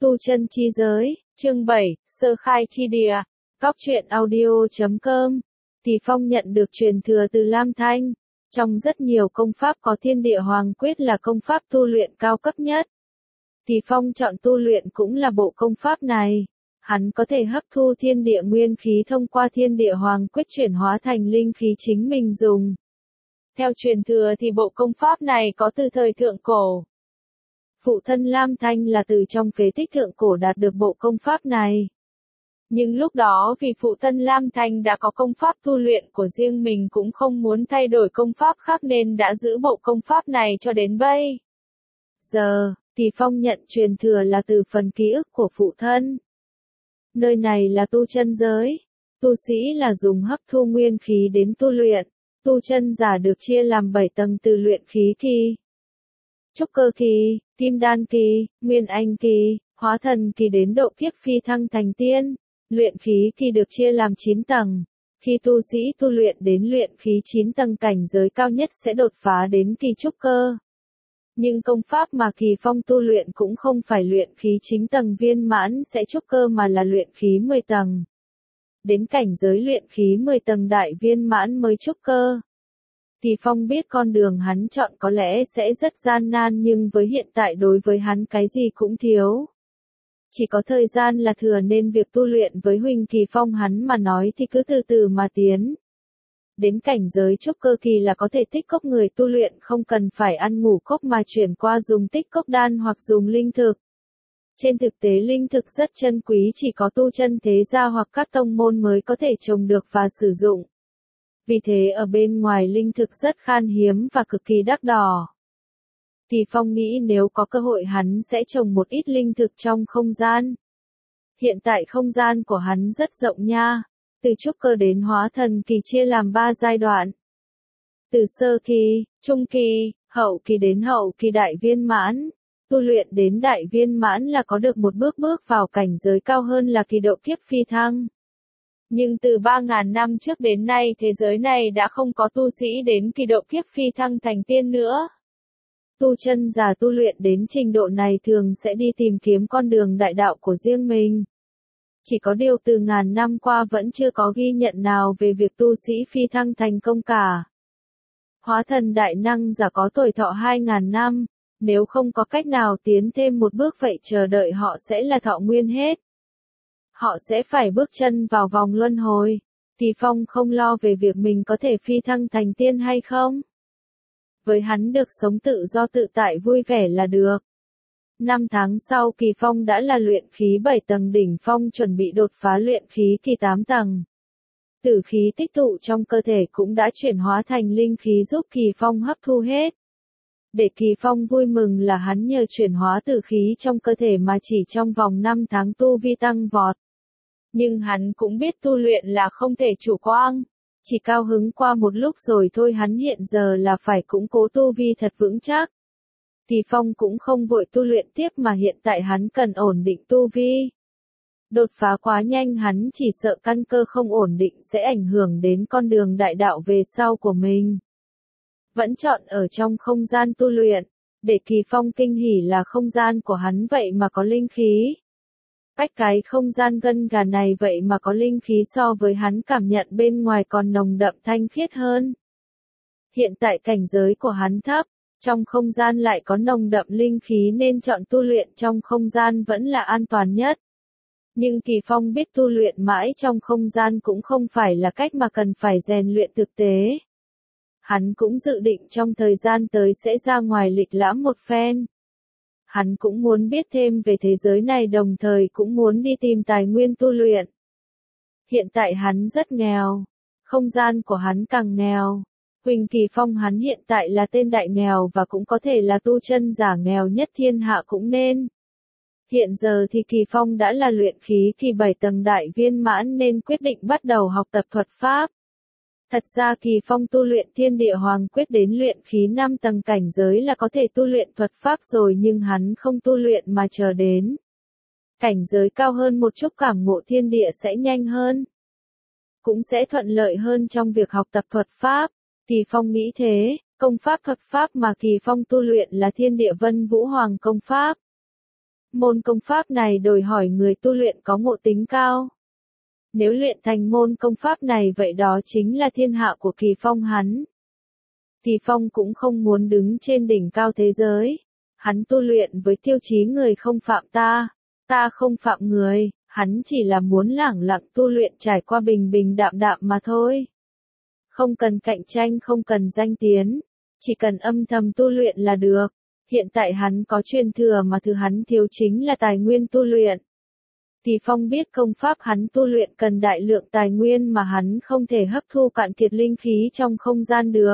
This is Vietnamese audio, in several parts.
Tu chân chi giới, chương 7, sơ khai chi địa, góc truyện audio.com. Tỷ Phong nhận được truyền thừa từ Lam Thanh. Trong rất nhiều công pháp có Thiên Địa Hoàng Quyết là công pháp tu luyện cao cấp nhất. Tỷ Phong chọn tu luyện cũng là bộ công pháp này. Hắn có thể hấp thu thiên địa nguyên khí thông qua Thiên Địa Hoàng Quyết chuyển hóa thành linh khí chính mình dùng. Theo truyền thừa thì bộ công pháp này có từ thời thượng cổ. Phụ thân Lam Thanh là từ trong phế tích thượng cổ đạt được bộ công pháp này. Nhưng lúc đó vì phụ thân Lam Thanh đã có công pháp tu luyện của riêng mình cũng không muốn thay đổi công pháp khác nên đã giữ bộ công pháp này cho đến bây giờ. Tỷ Phong nhận truyền thừa là từ phần ký ức của phụ thân. Nơi này là tu chân giới. Tu sĩ là dùng hấp thu nguyên khí đến tu luyện. Tu chân giả được chia làm 7 tầng từ luyện khí kỳ, trúc cơ kỳ, kim đan kỳ, nguyên anh kỳ, hóa thần kỳ đến độ kiếp phi thăng thành tiên. Luyện khí kỳ được chia làm 9 tầng. Khi tu sĩ tu luyện đến luyện khí 9 tầng cảnh giới cao nhất sẽ đột phá đến kỳ trúc cơ. Nhưng công pháp mà Kỳ Phong tu luyện cũng không phải luyện khí 9 tầng viên mãn sẽ trúc cơ mà là luyện khí 10 tầng. Đến cảnh giới luyện khí 10 tầng đại viên mãn mới trúc cơ. Tỷ Phong biết con đường hắn chọn có lẽ sẽ rất gian nan nhưng với hiện tại đối với hắn cái gì cũng thiếu. Chỉ có thời gian là thừa nên việc tu luyện với Huỳnh Kỳ Phong hắn mà nói thì cứ từ từ mà tiến. Đến cảnh giới trúc cơ kỳ là có thể tích cốc người tu luyện không cần phải ăn ngủ cốc mà chuyển qua dùng tích cốc đan hoặc dùng linh thực. Trên thực tế linh thực rất chân quý chỉ có tu chân thế gia hoặc các tông môn mới có thể trồng được và sử dụng. Vì thế ở bên ngoài linh thực rất khan hiếm và cực kỳ đắt đỏ. Tỷ Phong nghĩ nếu có cơ hội hắn sẽ trồng một ít linh thực trong không gian. Hiện tại không gian của hắn rất rộng nha. Từ trúc cơ đến hóa thần kỳ chia làm 3 giai đoạn. Từ sơ kỳ, trung kỳ, hậu kỳ đến hậu kỳ đại viên mãn. Tu luyện đến đại viên mãn là có được một bước vào cảnh giới cao hơn là kỳ độ kiếp phi thăng. Nhưng từ 3.000 năm trước đến nay thế giới này đã không có tu sĩ đến kỳ độ kiếp phi thăng thành tiên nữa. Tu chân giả tu luyện đến trình độ này thường sẽ đi tìm kiếm con đường đại đạo của riêng mình. Chỉ có điều từ ngàn năm qua vẫn chưa có ghi nhận nào về việc tu sĩ phi thăng thành công cả. Hóa thần đại năng giả có tuổi thọ 2.000 năm, nếu không có cách nào tiến thêm một bước vậy chờ đợi họ sẽ là thọ nguyên hết. Họ sẽ phải bước chân vào vòng luân hồi. Tỷ Phong không lo về việc mình có thể phi thăng thành tiên hay không. Với hắn được sống tự do tự tại vui vẻ là được. 5 tháng sau Kỳ Phong đã là luyện khí 7 tầng đỉnh phong chuẩn bị đột phá luyện khí kỳ 8 tầng. Tử khí tích tụ trong cơ thể cũng đã chuyển hóa thành linh khí giúp Kỳ Phong hấp thu hết. Để Kỳ Phong vui mừng là hắn nhờ chuyển hóa tử khí trong cơ thể mà chỉ trong vòng 5 tháng tu vi tăng vọt. Nhưng hắn cũng biết tu luyện là không thể chủ quan. Chỉ cao hứng qua một lúc rồi thôi hắn hiện giờ là phải củng cố tu vi thật vững chắc. Tỷ Phong cũng không vội tu luyện tiếp mà hiện tại hắn cần ổn định tu vi. Đột phá quá nhanh hắn chỉ sợ căn cơ không ổn định sẽ ảnh hưởng đến con đường đại đạo về sau của mình. Vẫn chọn ở trong không gian tu luyện, để Kỳ Phong kinh hỉ là không gian của hắn vậy mà có linh khí. Cách cái không gian gân gà này vậy mà có linh khí so với hắn cảm nhận bên ngoài còn nồng đậm thanh khiết hơn. Hiện tại cảnh giới của hắn thấp, trong không gian lại có nồng đậm linh khí nên chọn tu luyện trong không gian vẫn là an toàn nhất. Nhưng Kỳ Phong biết tu luyện mãi trong không gian cũng không phải là cách mà cần phải rèn luyện thực tế. Hắn cũng dự định trong thời gian tới sẽ ra ngoài lịch lãm một phen. Hắn cũng muốn biết thêm về thế giới này đồng thời cũng muốn đi tìm tài nguyên tu luyện. Hiện tại hắn rất nghèo. Không gian của hắn càng nghèo. Huỳnh Kỳ Phong hắn hiện tại là tên đại nghèo và cũng có thể là tu chân giả nghèo nhất thiên hạ cũng nên. Hiện giờ thì Kỳ Phong đã là luyện khí kỳ 7 tầng đại viên mãn nên quyết định bắt đầu học tập thuật pháp. Thật ra Kỳ Phong tu luyện Thiên Địa Hoàng Quyết đến luyện khí 5 tầng cảnh giới là có thể tu luyện thuật pháp rồi nhưng hắn không tu luyện mà chờ đến. Cảnh giới cao hơn một chút cảm ngộ thiên địa sẽ nhanh hơn. Cũng sẽ thuận lợi hơn trong việc học tập thuật pháp. Kỳ Phong nghĩ thế, công pháp thuật pháp mà Kỳ Phong tu luyện là Thiên Địa Vân Vũ Hoàng công pháp. Môn công pháp này đòi hỏi người tu luyện có ngộ tính cao. Nếu luyện thành môn công pháp này vậy đó chính là thiên hạ của Kỳ Phong hắn. Kỳ Phong cũng không muốn đứng trên đỉnh cao thế giới. Hắn tu luyện với tiêu chí người không phạm ta, ta không phạm người, hắn chỉ là muốn lẳng lặng tu luyện trải qua bình bình đạm đạm mà thôi. Không cần cạnh tranh, không cần danh tiếng, chỉ cần âm thầm tu luyện là được. Hiện tại hắn có truyền thừa mà thứ hắn thiếu chính là tài nguyên tu luyện. Kỳ Phong biết công pháp hắn tu luyện cần đại lượng tài nguyên mà hắn không thể hấp thu cạn kiệt linh khí trong không gian được.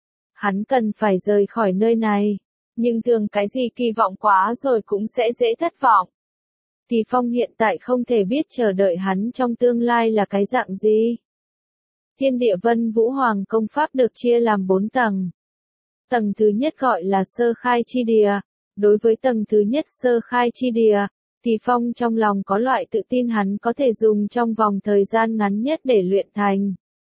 Hắn cần phải rời khỏi nơi này, nhưng thường cái gì kỳ vọng quá rồi cũng sẽ dễ thất vọng. Kỳ Phong hiện tại không thể biết chờ đợi hắn trong tương lai là cái dạng gì. Thiên Địa Vân Vũ Hoàng công pháp được chia làm 4 tầng. Tầng thứ nhất gọi là sơ khai chi địa. Đối với tầng thứ nhất sơ khai chi địa, Kỳ Phong trong lòng có loại tự tin hắn có thể dùng trong vòng thời gian ngắn nhất để luyện thành.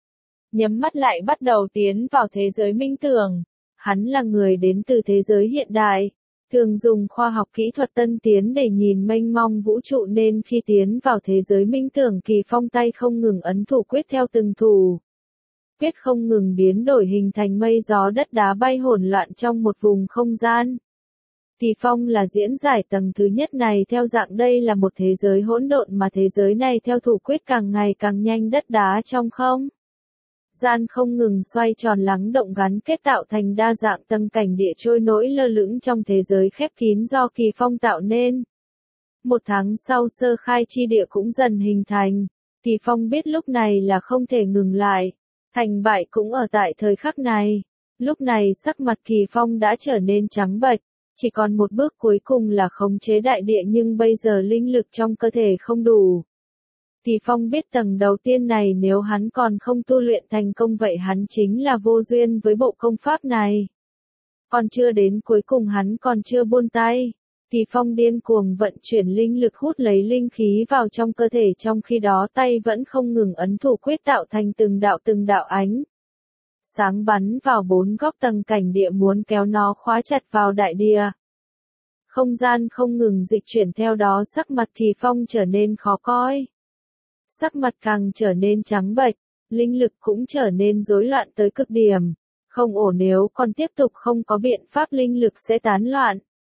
Nhắm mắt lại bắt đầu tiến vào thế giới minh tưởng. Hắn là người đến từ thế giới hiện đại, thường dùng khoa học kỹ thuật tân tiến để nhìn mênh mông vũ trụ nên khi tiến vào thế giới minh tưởng Kỳ Phong tay không ngừng ấn thủ quyết theo từng thủ. Quyết không ngừng biến đổi hình thành mây gió đất đá bay hỗn loạn trong một vùng không gian. Kỳ Phong là diễn giải tầng thứ nhất này theo dạng đây là một thế giới hỗn độn mà thế giới này theo thủ quyết càng ngày càng nhanh đất đá trong không gian không ngừng xoay tròn lắng động gắn kết tạo thành đa dạng tầng cảnh địa trôi nổi lơ lửng trong thế giới khép kín do Kỳ Phong tạo nên. 1 tháng sau sơ khai chi địa cũng dần hình thành. Kỳ Phong biết lúc này là không thể ngừng lại. Thành bại cũng ở tại thời khắc này. Lúc này sắc mặt Kỳ Phong đã trở nên trắng bệch. Chỉ còn một bước cuối cùng là khống chế đại địa nhưng bây giờ linh lực trong cơ thể không đủ. Kỳ Phong biết tầng đầu tiên này nếu hắn còn không tu luyện thành công vậy hắn chính là vô duyên với bộ công pháp này. Còn chưa đến cuối cùng hắn còn chưa buông tay. Kỳ Phong điên cuồng vận chuyển linh lực hút lấy linh khí vào trong cơ thể trong khi đó tay vẫn không ngừng ấn thủ quyết tạo thành từng đạo ánh sáng bắn vào 4 góc tầng cảnh địa muốn kéo nó khóa chặt vào đại địa. Không gian không ngừng dịch chuyển theo đó sắc mặt Kỳ Phong trở nên khó coi. Sắc mặt càng trở nên trắng bệch, linh lực cũng trở nên rối loạn tới cực điểm. Không ổn nếu còn tiếp tục không có biện pháp linh lực sẽ tán loạn.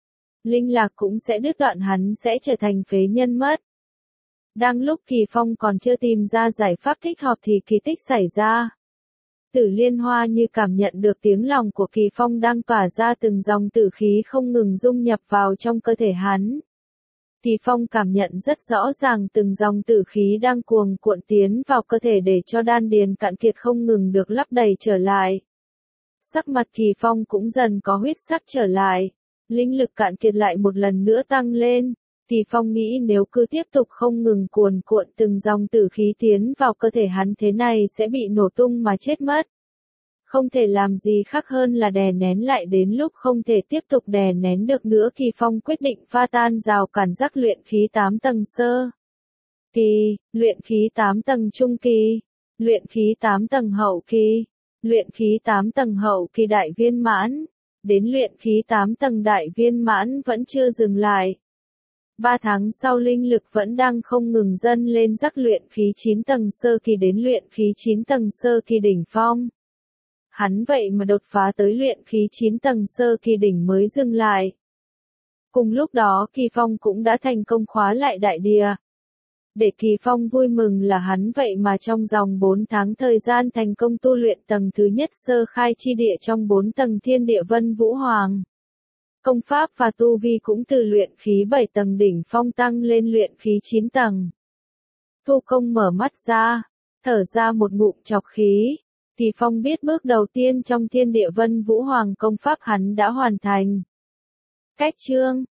Linh lạc cũng sẽ đứt đoạn hắn sẽ trở thành phế nhân mất. Đang lúc Kỳ Phong còn chưa tìm ra giải pháp thích hợp thì kỳ tích xảy ra. Tử Liên Hoa như cảm nhận được tiếng lòng của Kỳ Phong đang tỏa ra từng dòng tử khí không ngừng dung nhập vào trong cơ thể hắn. Kỳ Phong cảm nhận rất rõ ràng từng dòng tử khí đang cuồn cuộn tiến vào cơ thể để cho đan điền cạn kiệt không ngừng được lấp đầy trở lại. Sắc mặt Kỳ Phong cũng dần có huyết sắc trở lại. Linh lực cạn kiệt lại một lần nữa tăng lên. Kỳ Phong nghĩ nếu cứ tiếp tục không ngừng cuồn cuộn từng dòng tử khí tiến vào cơ thể hắn thế này sẽ bị nổ tung mà chết mất. Không thể làm gì khác hơn là đè nén lại đến lúc không thể tiếp tục đè nén được nữa Kỳ Phong quyết định pha tan rào cản rắc luyện khí 8 tầng sơ kỳ, luyện khí 8 tầng trung kỳ, luyện khí 8 tầng hậu kỳ, luyện khí 8 tầng hậu kỳ đại viên mãn. Đến luyện khí 8 tầng đại viên mãn vẫn chưa dừng lại. 3 tháng sau linh lực vẫn đang không ngừng dâng lên rắc luyện khí 9 tầng sơ kỳ đến luyện khí 9 tầng sơ kỳ đỉnh phong. Hắn vậy mà đột phá tới luyện khí 9 tầng sơ kỳ đỉnh mới dừng lại. Cùng lúc đó Kỳ Phong cũng đã thành công khóa lại đại địa. Để Kỳ Phong vui mừng là hắn vậy mà trong vòng 4 tháng thời gian thành công tu luyện tầng thứ nhất sơ khai chi địa trong 4 tầng thiên địa vân vũ hoàng. Công pháp và tu vi cũng từ luyện khí 7 tầng đỉnh phong tăng lên luyện khí 9 tầng. Tu Công mở mắt ra, thở ra một ngụm trọc khí. Kỳ Phong biết bước đầu tiên trong thiên địa vân vũ hoàng công pháp hắn đã hoàn thành. Cách chương